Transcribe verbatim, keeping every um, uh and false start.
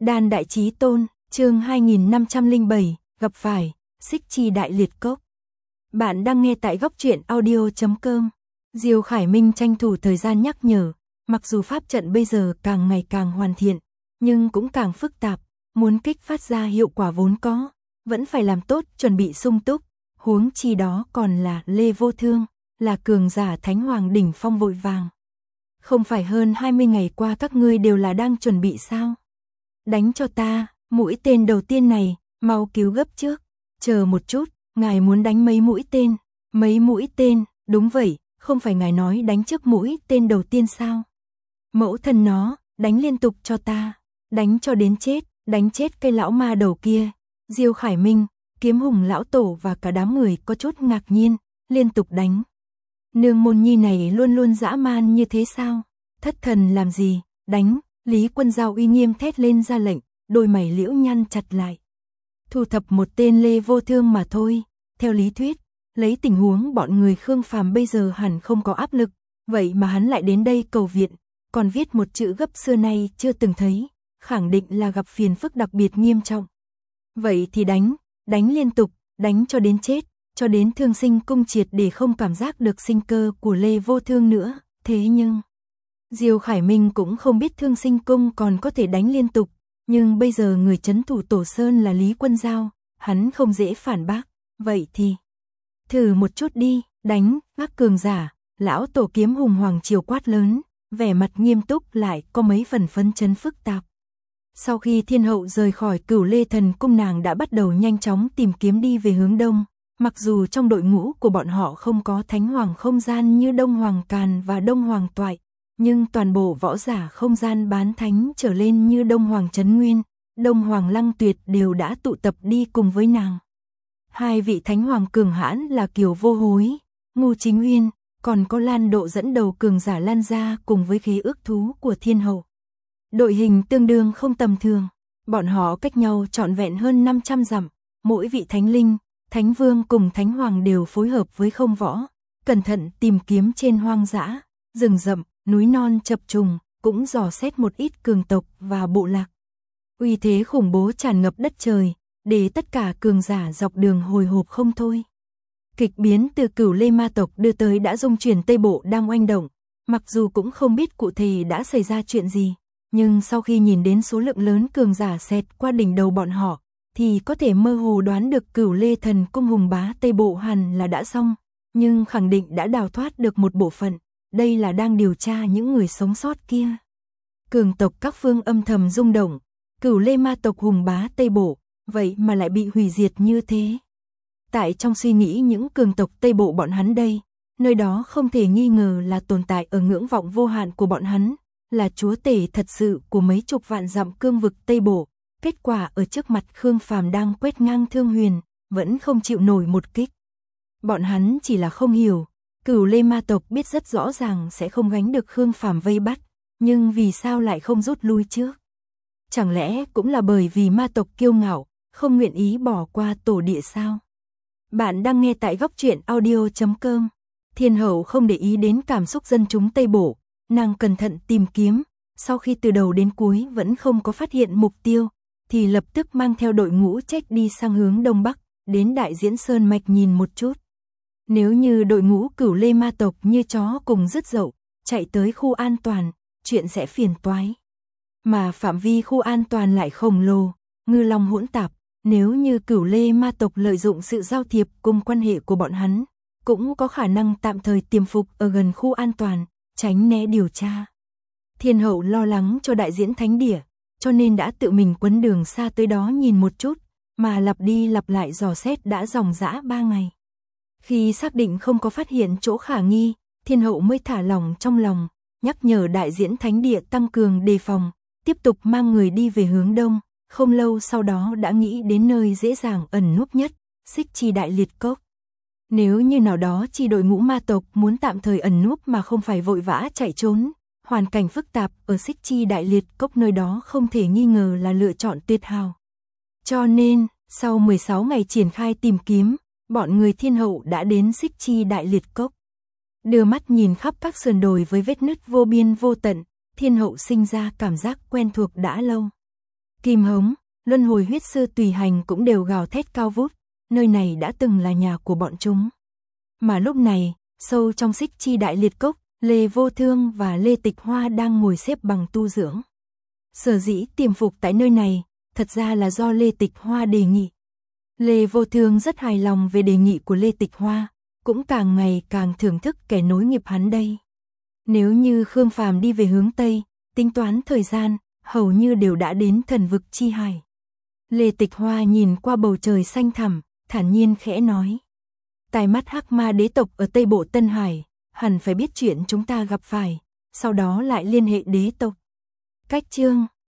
Đan Đại Chí Tôn, chương hai nghìn năm trăm lẻ bảy, gặp phải, Xích Chi Đại Liệt Cốc. Bạn đang nghe tại góc truyện audio chấm com. Diêu Khải Minh tranh thủ thời gian nhắc nhở, mặc dù pháp trận bây giờ càng ngày càng hoàn thiện, nhưng cũng càng phức tạp, muốn kích phát ra hiệu quả vốn có, vẫn phải làm tốt chuẩn bị sung túc, huống chi đó còn là Lê Vô Thương, là cường giả Thánh Hoàng đỉnh phong vội vàng. Không phải hơn hai mươi ngày qua các ngươi đều là đang chuẩn bị sao? Đánh cho ta, mũi tên đầu tiên này, mau cứu gấp trước. Chờ một chút, ngài muốn đánh mấy mũi tên? Mấy mũi tên, đúng vậy, không phải ngài nói đánh trước mũi tên đầu tiên sao? Mẫu thân nó, đánh liên tục cho ta, đánh cho đến chết, đánh chết cây lão ma đầu kia. Diêu Khải Minh, Kiếm Hùng lão tổ và cả đám người có chút ngạc nhiên, liên tục đánh. Nương môn nhi này luôn luôn dã man như thế sao? Thất thần làm gì? Đánh! Lý Quân Giao uy nghiêm thét lên ra lệnh, đôi mày liễu nhăn chặt lại. Thu thập một tên Lê Vô Thương mà thôi. Theo lý thuyết, lấy tình huống bọn người Khương Phàm bây giờ hẳn không có áp lực, vậy mà hắn lại đến đây cầu viện, còn viết một chữ gấp xưa nay chưa từng thấy, khẳng định là gặp phiền phức đặc biệt nghiêm trọng. Vậy thì đánh, đánh liên tục, đánh cho đến chết, cho đến Thương Sinh Cung triệt để không cảm giác được sinh cơ của Lê Vô Thương nữa. Thế nhưng Diêu Khải Minh cũng không biết Thương Sinh Cung còn có thể đánh liên tục, nhưng bây giờ người trấn thủ Tổ Sơn là Lý Quân Giao, hắn không dễ phản bác, vậy thì thử một chút đi, đánh, các cường giả. Lão tổ Kiếm Hùng Hoàng Triều quát lớn, vẻ mặt nghiêm túc lại có mấy phần phấn chấn phức tạp. Sau khi Thiên Hậu rời khỏi Cửu Lê Thần Cung, nàng đã bắt đầu nhanh chóng tìm kiếm đi về hướng đông. Mặc dù trong đội ngũ của bọn họ không có Thánh Hoàng không gian như Đông Hoàng Càn và Đông Hoàng Toại, nhưng toàn bộ võ giả không gian bán thánh trở lên như Đông Hoàng Trấn Nguyên, Đông Hoàng Lăng Tuyệt đều đã tụ tập đi cùng với nàng. Hai vị Thánh Hoàng cường hãn là Kiều Vô Hối, Ngô Chính Uyên, còn có Lan Độ dẫn đầu cường giả Lan gia cùng với khí ước thú của Thiên Hậu. Đội hình tương đương không tầm thường, bọn họ cách nhau trọn vẹn hơn năm trăm dặm, mỗi vị Thánh Linh, Thánh Vương cùng Thánh Hoàng đều phối hợp với không võ, cẩn thận tìm kiếm trên hoang dã, rừng rậm, núi non chập trùng, cũng dò xét một ít cường tộc và bộ lạc. Uy thế khủng bố tràn ngập đất trời, để tất cả cường giả dọc đường hồi hộp không thôi. Kịch biến từ Cửu Lê ma tộc đưa tới đã dung chuyển Tây Bộ đang oanh động, mặc dù cũng không biết cụ thể đã xảy ra chuyện gì, nhưng sau khi nhìn đến số lượng lớn cường giả xẹt qua đỉnh đầu bọn họ, thì có thể mơ hồ đoán được Cửu Lê Thần Cung hùng bá Tây Bộ hẳn là đã xong, nhưng khẳng định đã đào thoát được một bộ phận, đây là đang điều tra những người sống sót kia. Cường tộc các phương âm thầm rung động, Cửu Lê ma tộc hùng bá Tây Bộ, vậy mà lại bị hủy diệt như thế. Tại trong suy nghĩ những cường tộc Tây Bộ bọn hắn đây, nơi đó không thể nghi ngờ là tồn tại ở ngưỡng vọng vô hạn của bọn hắn, là chúa tể thật sự của mấy chục vạn dặm cương vực Tây Bộ. Kết quả ở trước mặt Khương Phàm đang quét ngang Thương Huyền, vẫn không chịu nổi một kích. Bọn hắn chỉ là không hiểu, Cửu Lê ma tộc biết rất rõ ràng sẽ không gánh được Khương Phàm vây bắt, nhưng vì sao lại không rút lui trước? Chẳng lẽ cũng là bởi vì ma tộc kiêu ngạo, không nguyện ý bỏ qua tổ địa sao? Bạn đang nghe tại góc truyện audio chấm com. Thiên Hậu không để ý đến cảm xúc dân chúng Tây Bộ, nàng cẩn thận tìm kiếm, sau khi từ đầu đến cuối vẫn không có phát hiện mục tiêu, thì lập tức mang theo đội ngũ trách đi sang hướng Đông Bắc, đến Đại Diễn Sơn Mạch nhìn một chút. Nếu như đội ngũ Cửu Lê ma tộc như chó cùng rứt dậu, chạy tới khu an toàn, chuyện sẽ phiền toái. Mà phạm vi khu an toàn lại khổng lồ, ngư long hỗn tạp, nếu như Cửu Lê ma tộc lợi dụng sự giao thiệp cùng quan hệ của bọn hắn, cũng có khả năng tạm thời tiềm phục ở gần khu an toàn, tránh né điều tra. Thiên Hậu lo lắng cho Đại Diễn Thánh Địa, cho nên đã tự mình quấn đường xa tới đó nhìn một chút, mà lặp đi lặp lại dò xét đã dòng dã ba ngày. Khi xác định không có phát hiện chỗ khả nghi, Thiên Hậu mới thả lòng trong lòng, nhắc nhở Đại Diễn Thánh Địa tăng cường đề phòng, tiếp tục mang người đi về hướng đông, không lâu sau đó đã nghĩ đến nơi dễ dàng ẩn núp nhất, Xích Chi Đại Liệt Cốc. Nếu như nào đó chi đội ngũ ma tộc muốn tạm thời ẩn núp mà không phải vội vã chạy trốn, hoàn cảnh phức tạp ở Xích Chi Đại Liệt Cốc nơi đó không thể nghi ngờ là lựa chọn tuyệt hảo. Cho nên, sau mười sáu ngày triển khai tìm kiếm, bọn người Thiên Hậu đã đến Xích Chi Đại Liệt Cốc. Đưa mắt nhìn khắp các sườn đồi với vết nứt vô biên vô tận, Thiên Hậu sinh ra cảm giác quen thuộc đã lâu. Kim Hống, Luân Hồi Huyết Sư Tùy Hành cũng đều gào thét cao vút, nơi này đã từng là nhà của bọn chúng. Mà lúc này, sâu trong Xích Chi Đại Liệt Cốc, Lê Vô Thương và Lê Tịch Hoa đang ngồi xếp bằng tu dưỡng. Sở dĩ tiềm phục tại nơi này, thật ra là do Lê Tịch Hoa đề nghị. Lê Vô Thương rất hài lòng về đề nghị của Lê Tịch Hoa, cũng càng ngày càng thưởng thức kẻ nối nghiệp hắn đây. Nếu như Khương Phàm đi về hướng Tây, tính toán thời gian, hầu như đều đã đến thần vực chi hải. Lê Tịch Hoa nhìn qua bầu trời xanh thẳm, thản nhiên khẽ nói. Tai Mắt Hắc Ma đế tộc ở Tây Bộ Tân Hải, hẳn phải biết chuyện chúng ta gặp phải, sau đó lại liên hệ đế tộc. Cách chương